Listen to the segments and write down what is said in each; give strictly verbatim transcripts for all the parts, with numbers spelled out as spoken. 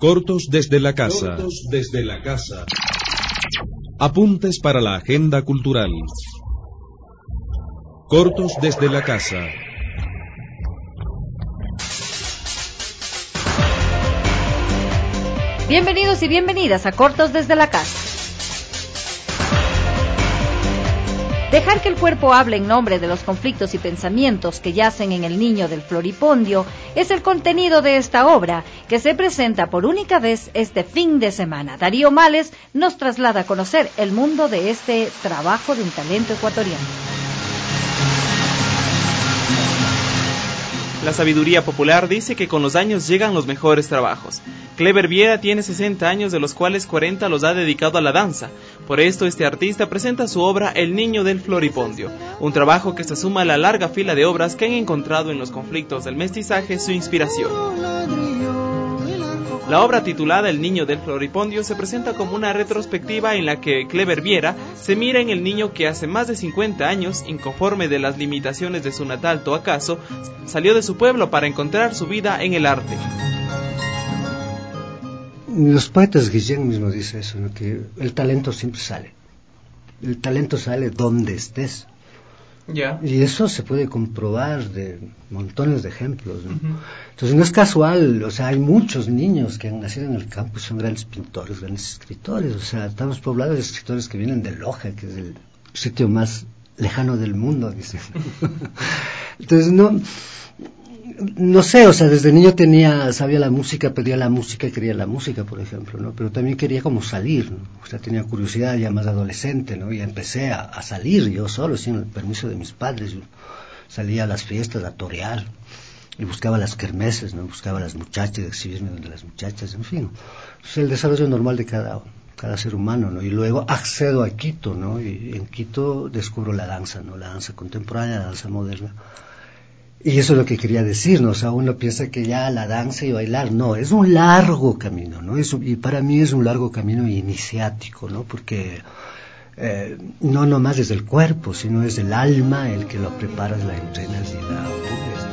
Cortos desde la casa. Cortos desde la casa. Apuntes para la agenda cultural. Cortos desde la casa. Bienvenidos y bienvenidas a Cortos desde la casa. Dejar que el cuerpo hable en nombre de los conflictos y pensamientos que yacen en el niño del floripondio es el contenido de esta obra, que se presenta por única vez este fin de semana. Darío Males nos traslada a conocer el mundo de este trabajo de un talento ecuatoriano. La sabiduría popular dice que con los años llegan los mejores trabajos. Clever Viera tiene sesenta años, de los cuales cuarenta los ha dedicado a la danza. Por esto este artista presenta su obra El Niño del Floripondio, un trabajo que se suma a la larga fila de obras que han encontrado en los conflictos del mestizaje su inspiración. La obra titulada El Niño del Floripondio se presenta como una retrospectiva en la que Clever Viera se mira en el niño que hace más de cincuenta años, inconforme de las limitaciones de su natal Toacaso, salió de su pueblo para encontrar su vida en el arte. Los poetas, Guillén mismo dice eso, ¿no? Que el talento siempre sale. El talento sale donde estés. Ya. Y eso se puede comprobar de montones de ejemplos, ¿no? Uh-huh. Entonces no es casual, o sea, hay muchos niños que han nacido en el campo y son grandes pintores, grandes escritores. O sea, estamos poblados de escritores que vienen de Loja, que es el sitio más lejano del mundo, dicen. Entonces no... No sé, o sea, desde niño tenía, sabía la música, pedía la música, quería la música, por ejemplo, ¿no? Pero también quería como salir, ¿no? O sea, tenía curiosidad ya más adolescente, ¿no? Y empecé a, a salir yo solo, sin el permiso de mis padres. Yo salía a las fiestas a torear y buscaba las kermeses, ¿no? Buscaba a las muchachas, exhibirme donde las muchachas, en fin. Es el desarrollo normal de cada, cada ser humano, ¿no? Y luego accedo a Quito, ¿no? Y en Quito descubro la danza, ¿no? La danza contemporánea, la danza moderna. Y eso es lo que quería decir, ¿no? O sea, uno piensa que ya la danza y bailar, no, es un largo camino, ¿no? Es, y para mí es un largo camino iniciático, ¿no? Porque eh, no nomás es el cuerpo, sino es el alma el que lo preparas, la entrenas y la pules.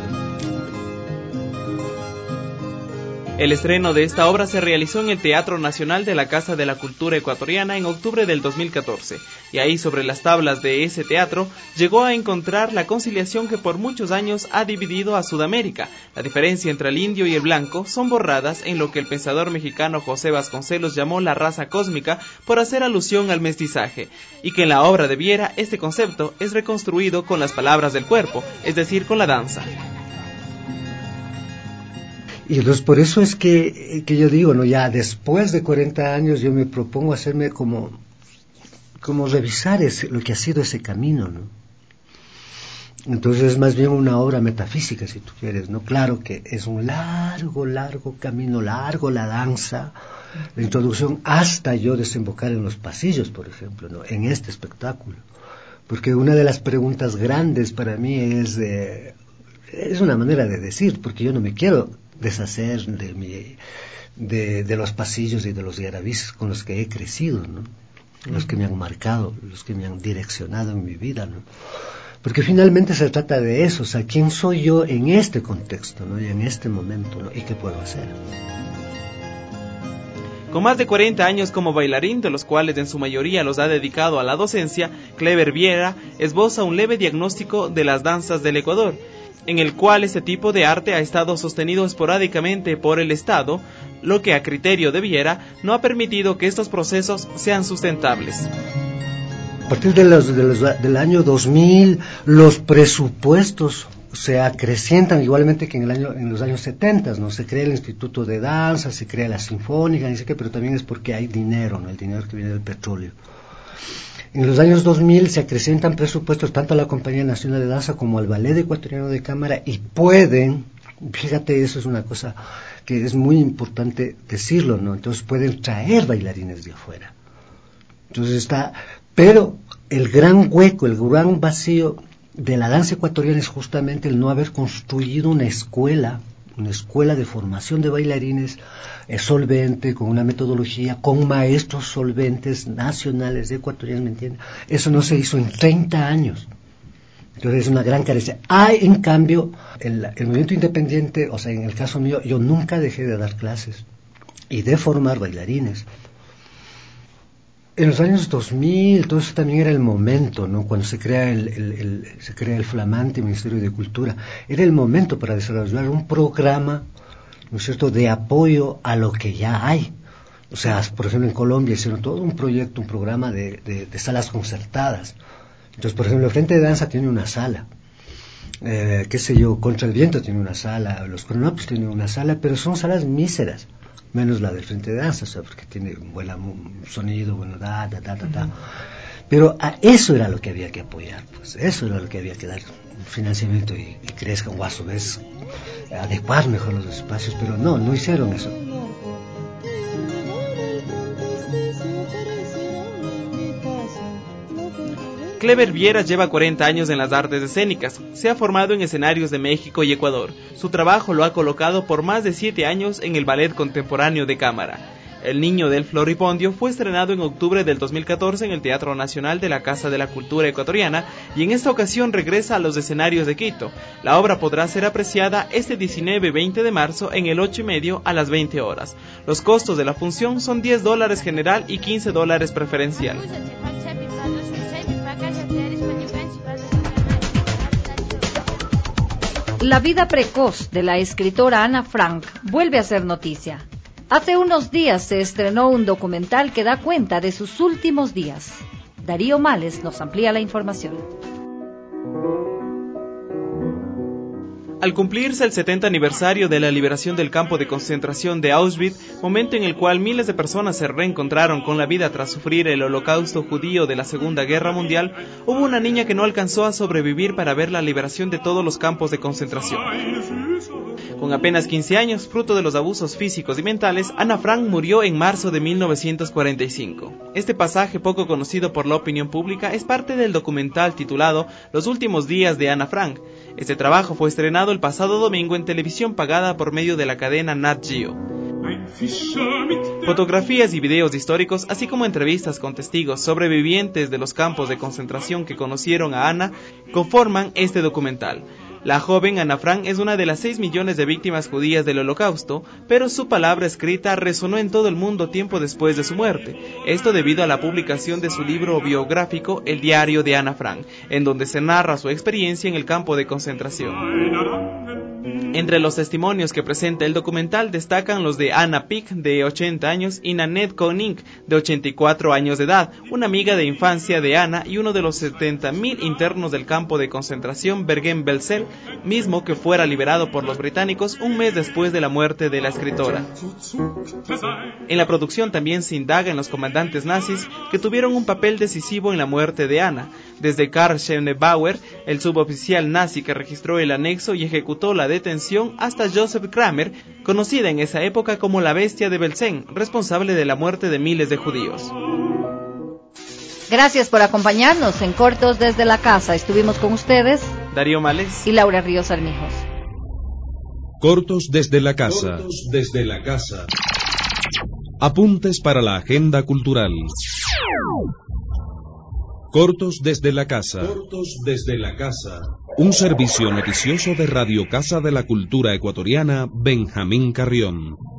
El estreno de esta obra se realizó en el Teatro Nacional de la Casa de la Cultura Ecuatoriana en octubre del dos mil catorce, y ahí sobre las tablas de ese teatro llegó a encontrar la conciliación que por muchos años ha dividido a Sudamérica. La diferencia entre el indio y el blanco son borradas en lo que el pensador mexicano José Vasconcelos llamó la raza cósmica, por hacer alusión al mestizaje, y que en la obra de Viera este concepto es reconstruido con las palabras del cuerpo, es decir, con la danza. Y entonces por eso es que, que yo digo, no, ya después de cuarenta años yo me propongo hacerme como, como revisar ese, lo que ha sido ese camino, ¿no? Entonces es más bien una obra metafísica, si tú quieres, ¿no? Claro que es un largo, largo camino, largo la danza, la introducción, hasta yo desembocar en los pasillos, por ejemplo, ¿no? En este espectáculo. Porque una de las preguntas grandes para mí es, eh, es una manera de decir, porque yo no me quiero deshacer de, mi, de, de los pasillos y de los yarabís con los que he crecido, ¿no? Los que me han marcado, los que me han direccionado en mi vida, ¿no? Porque finalmente se trata de eso, o sea, ¿quién soy yo en este contexto, ¿no? Y en este momento, ¿no? ¿Y qué puedo hacer? Con más de cuarenta años como bailarín, de los cuales en su mayoría los ha dedicado a la docencia, Clever Viera esboza un leve diagnóstico de las danzas del Ecuador, en el cual este tipo de arte ha estado sostenido esporádicamente por el Estado, lo que a criterio de Viera no ha permitido que estos procesos sean sustentables. A partir de los, de los, del año dos mil, los presupuestos se acrecientan igualmente que en el año en los años setenta, ¿no? Se crea el Instituto de Danza, se crea la Sinfónica, ni sé qué, pero también es porque hay dinero, ¿no? El dinero que viene del petróleo. En los años dos mil se acrecientan presupuestos tanto a la Compañía Nacional de Danza como al Ballet Ecuatoriano de Cámara, y pueden, fíjate, eso es una cosa que es muy importante decirlo, ¿no? Entonces pueden traer bailarines de afuera. Entonces está, pero el gran hueco, el gran vacío de la danza ecuatoriana es justamente el no haber construido una escuela, una escuela de formación de bailarines eh, solvente, con una metodología, con maestros solventes nacionales ecuatorianos, ¿me entiendes? Eso no se hizo en treinta años. Entonces es una gran carencia. Hay, en cambio, el, el movimiento independiente, o sea, en el caso mío, yo nunca dejé de dar clases. y de formar bailarines. En los años dos mil, todo eso también era el momento, ¿no? Cuando se crea el, el, el, se crea el flamante Ministerio de Cultura, era el momento para desarrollar un programa, ¿no es cierto?, de apoyo a lo que ya hay. O sea, por ejemplo, en Colombia hicieron todo un proyecto, un programa de, de, de salas concertadas. Entonces, por ejemplo, el Frente de Danza tiene una sala, eh, qué sé yo, Contra el Viento tiene una sala, los Cronopos tienen una sala, pero son salas míseras, menos la del Frente de Danza, o sea, porque tiene buen sonido, bueno, da, da, da, da, da. Pero a eso era lo que había que apoyar, pues, eso era lo que había que dar financiamiento y, y crezcan, o a su vez adecuar mejor los espacios, pero no, no hicieron eso. Clever Vieras lleva cuarenta años en las artes escénicas, se ha formado en escenarios de México y Ecuador. Su trabajo lo ha colocado por más de siete años en el Ballet Contemporáneo de Cámara. El Niño del Floripondio fue estrenado en octubre del dos mil catorce en el Teatro Nacional de la Casa de la Cultura Ecuatoriana y en esta ocasión regresa a los escenarios de Quito. La obra podrá ser apreciada este diecinueve y veinte de marzo en el ocho y medio a las veinte horas. Los costos de la función son diez dólares general y quince dólares preferencial. La vida precoz de la escritora Ana Frank vuelve a ser noticia. Hace unos días se estrenó un documental que da cuenta de sus últimos días. Darío Males nos amplía la información. Al cumplirse el setenta aniversario de la liberación del campo de concentración de Auschwitz, momento en el cual miles de personas se reencontraron con la vida tras sufrir el holocausto judío de la Segunda Guerra Mundial, hubo una niña que no alcanzó a sobrevivir para ver la liberación de todos los campos de concentración. Con apenas quince años, fruto de los abusos físicos y mentales, Ana Frank murió en marzo de mil novecientos cuarenta y cinco. Este pasaje, poco conocido por la opinión pública, es parte del documental titulado Los últimos días de Ana Frank. Este trabajo fue estrenado el pasado domingo en televisión pagada por medio de la cadena Nat Geo. Fotografías y videos históricos, así como entrevistas con testigos sobrevivientes de los campos de concentración que conocieron a Ana, conforman este documental. La joven Ana Frank es una de las seis millones de víctimas judías del Holocausto, pero su palabra escrita resonó en todo el mundo tiempo después de su muerte. Esto debido a la publicación de su libro biográfico El diario de Ana Frank, en donde se narra su experiencia en el campo de concentración. Entre los testimonios que presenta el documental destacan los de Anna Pick, de ochenta años, y Nanette Koning, de ochenta y cuatro años de edad, una amiga de infancia de Ana y uno de los setenta mil internos del campo de concentración Bergen-Belsen, mismo que fuera liberado por los británicos un mes después de la muerte de la escritora. En la producción también se indaga en los comandantes nazis que tuvieron un papel decisivo en la muerte de Ana, desde Karl Schönebauer, el suboficial nazi que registró el anexo y ejecutó la detención, hasta Joseph Kramer, conocida en esa época como la bestia de Belsen, responsable de la muerte de miles de judíos. Gracias por acompañarnos en Cortos desde la Casa. Estuvimos con ustedes Darío Males y Laura Ríos Armijos. Cortos desde la casa. Cortos desde la casa. Apuntes para la agenda cultural. Cortos desde la casa. Cortos desde la casa. Un servicio noticioso de Radio Casa de la Cultura Ecuatoriana, Benjamín Carrión.